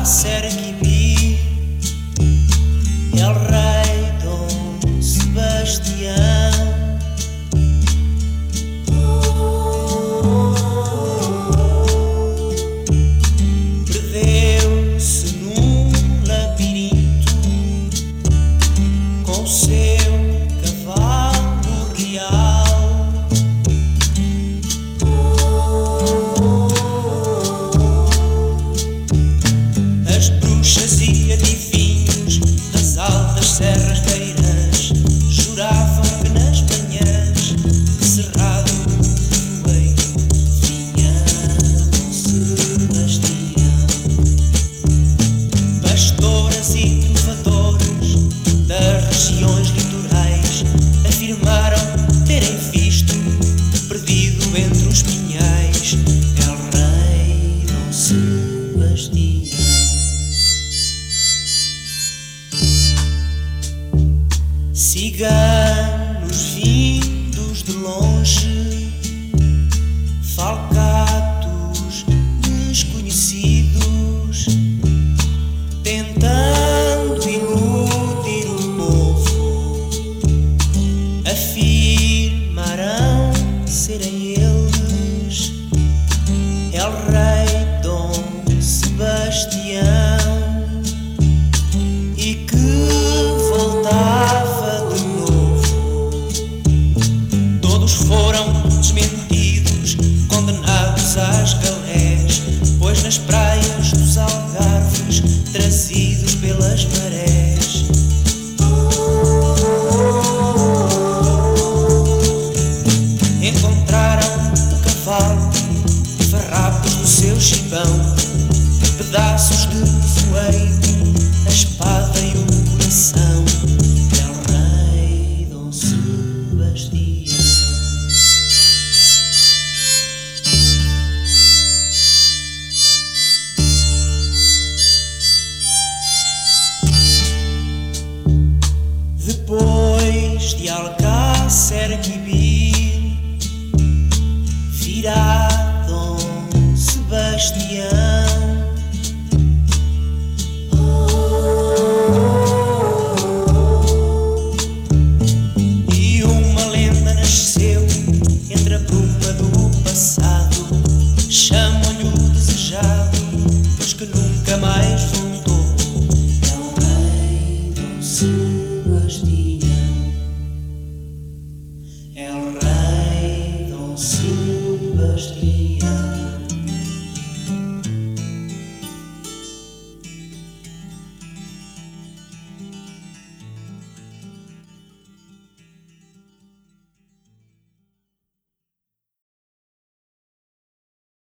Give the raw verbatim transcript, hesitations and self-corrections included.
Alcácer Quibir, el rei Dom Sebastião. Perdeu-se num labirinto com o seu cavalo real. As bruxas e adivinhos das altas serras beiras juravam que nas manhãs de cerrado nevoeiro vinha Dom Sebastião. Pastoras e trovadores das regiões litorais afirmaram terem visto, perdido entre os pinhais, el rei Dom Sebastião. Ciganos vindos de longe, falcatos desconhecidos, tentando iludir o povo, afirmarão serem eles el rei Dom Sebastião, e que voltava de novo. Todos foram desmentidos, condenados às galés, pois nas praias dos Algarves, trazidos pelas marés, encontraram o cavalo, farrapos do seu gibão, pedaços de nevoeiro, a espada e o coração, el rei Dom Sebastião. Depois de Alcácer Quibir, virá Dom Sebastião. E uma lenda nasceu entre a bruma do passado, chamam-lhe o desejado, pois que nunca mais voltou, el rei Dom Sebastião, el rei Dom Sebastião.